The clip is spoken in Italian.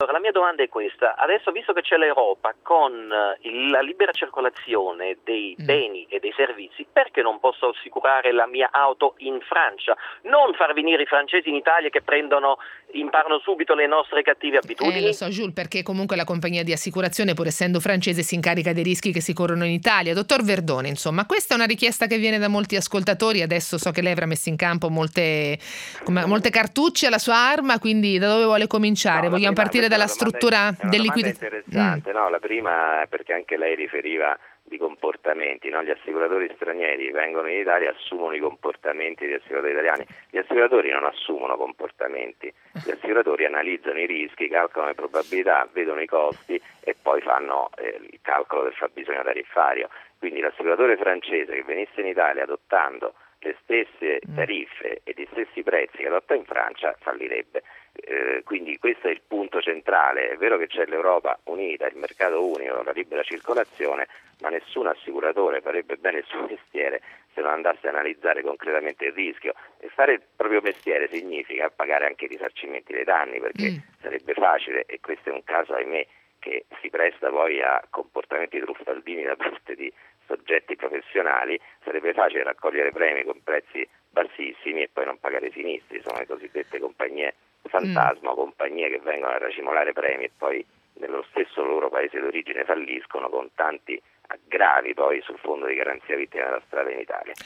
Allora, la mia domanda è questa: adesso, visto che c'è l'Europa con la libera circolazione dei beni e dei servizi, perché non posso assicurare la mia auto in Francia? Non far venire i francesi in Italia che imparano subito le nostre cattive abitudini? Lo so, Jules, perché comunque la compagnia di assicurazione, pur essendo francese, si incarica dei rischi che si corrono in Italia. Dottor Verdone, insomma, questa è una richiesta che viene da molti ascoltatori. Adesso so che lei avrà messo in campo molte cartucce alla sua arma, quindi da dove vuole cominciare? No, Vogliamo partire dalla struttura è una del domanda liquidazione? interessante, no? La prima è perché anche lei riferiva di comportamenti, no? Gli assicuratori stranieri vengono in Italia, assumono i comportamenti degli assicuratori italiani. Gli assicuratori non assumono comportamenti, gli assicuratori analizzano i rischi, calcolano le probabilità, vedono i costi e poi fanno il calcolo del fabbisogno tariffario. Quindi l'assicuratore francese che venisse in Italia adottando le stesse tariffe e gli stessi prezzi che adotta in Francia fallirebbe. Quindi questo è il punto centrale. È vero che c'è l'Europa unita, il mercato unico, la libera circolazione, ma nessun assicuratore farebbe bene il suo mestiere se non andasse a analizzare concretamente il rischio, e fare il proprio mestiere significa pagare anche i risarcimenti dei danni, perché sarebbe facile, e questo è un caso, ahimè, che si presta poi a comportamenti truffaldini da parte di soggetti professionali. Sarebbe facile raccogliere premi con prezzi bassissimi e poi non pagare i sinistri. Sono le cosiddette compagnie fantasma, compagnie che vengono a racimolare premi e poi nello stesso loro paese d'origine falliscono, con tanti aggravi poi sul fondo di garanzia vittime della strada in Italia.